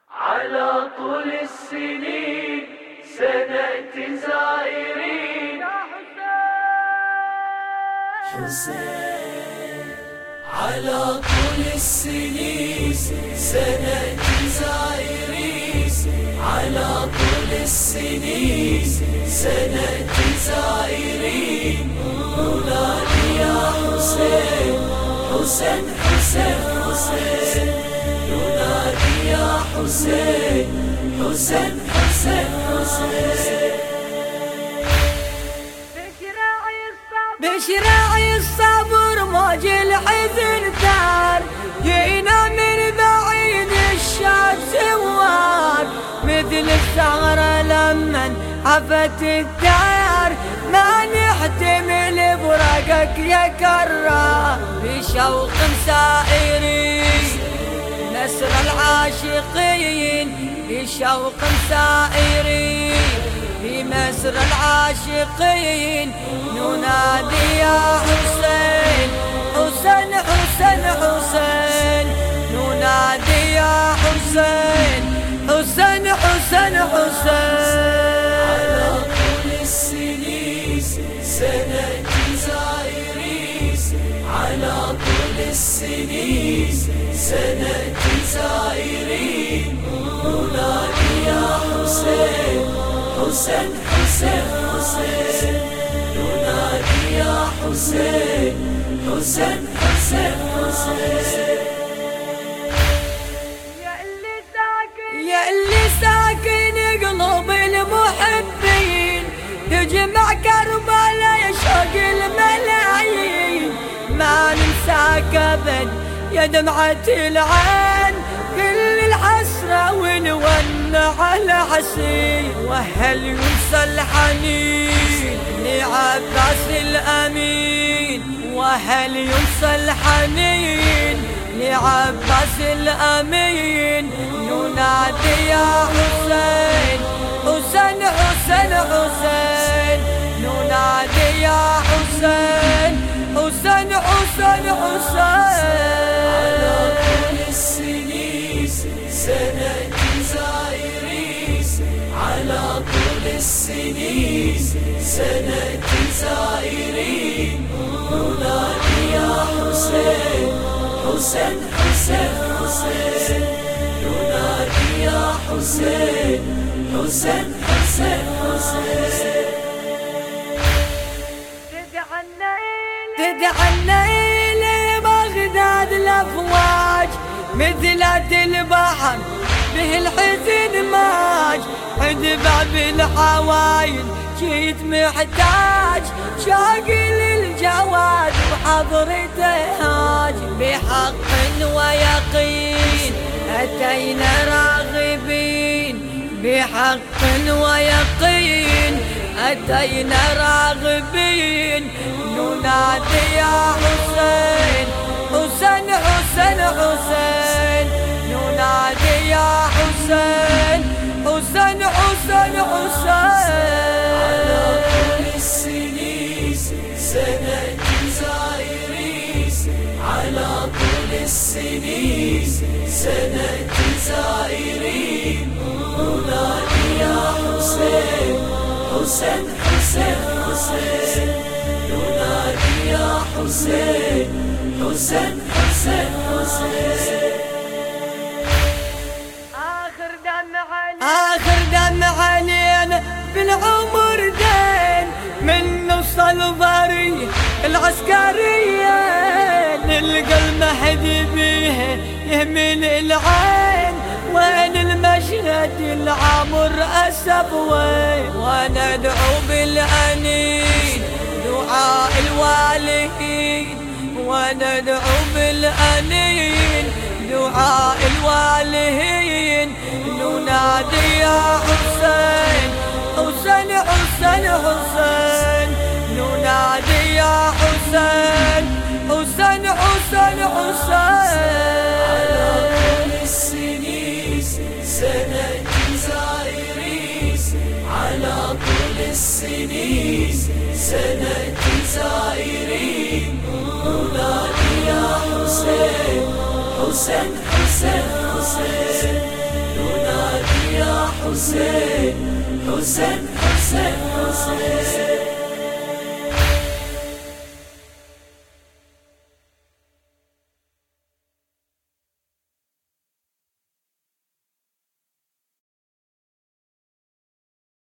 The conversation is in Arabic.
على طول السنين سنأتي زائرين حسين. على طول السنين سنأتي زائرين، على طول السنين سنأتي زائرين، ننادي يا حسين حسين حسين حسين، ننادي يا حسين حسين حسين حسين. بشراعي الصبر موج الحزن ثار، جينا من بعيد الشاد سوار، مثل الثغرة لمن عفت الدار، ما نحتمل برقك يا كرار، بشوق سائرين نسر العاشقين، بشوق سائرين بمسر العاشقين، ننادي يا حسين حسين حسين حسين، ننادي يا حسين حسين حسين حسين. على طول السنين سنأتي زائرين، على طول السنين سنأتي زائرين، ننادي يا حسين حسين حسين حسين، ننادي يا حسين حسين حسين حسين. يا اللي ساكن قلوب المحبين، تجمع كربلاء يا شوق الملايين، ما ننساك ابد يا دمعة العين، كل الحسرة ونولنا على حسين، وهل ينسى الحنين لعباس الأمين، وهل ينسى الحنين لعباس الأمين، ننادي يا حسين حسين حسين حسين، ننادي يا حسين حسين حسين حسين. سنأتي زائرين، على طول السنين سنأتي زائرين، ننادي يا حسين حسين حسين حسين، ننادي يا حسين حسين حسين حسين. تدعنا إلى بغداد الأفواج، مثلات البحر به الحزن ماج، عند باب الحوايل جيت محتاج، شاق للجواد وحضرته هاج، بحق ويقين أتينا راغبين، بحق ويقين أتينا راغبين، ننادي يا حسين حسين حسين حسين، ننادي يا حسين حسين حسين حسين. على طول السنين سنأتي زائرين، على طول السنين سنأتي زائرين، ننادي يا حسين حسين حسين حسين، ننادي يا حسين حسين حسين حسين. آخر دمع علينا بالعمر دين، من نوصل ضري العسكرية، نلقى المهدي بيه يهمل العين، وين المشهد العمر أسف وين، وندعو بالأنين دعاء الوالدين، وندعو بالأنين دعاء الوالدين، ننادي يا حسين حسين حسين حسين، ننادي يا حسين حسين حسين حسين. على طول السنين سنأتي زائرين، على طول السنين سنأتي زائرين، ننادي يا حسين حسين حسين حسين، ينادي يا حسين حسين حسين حسين.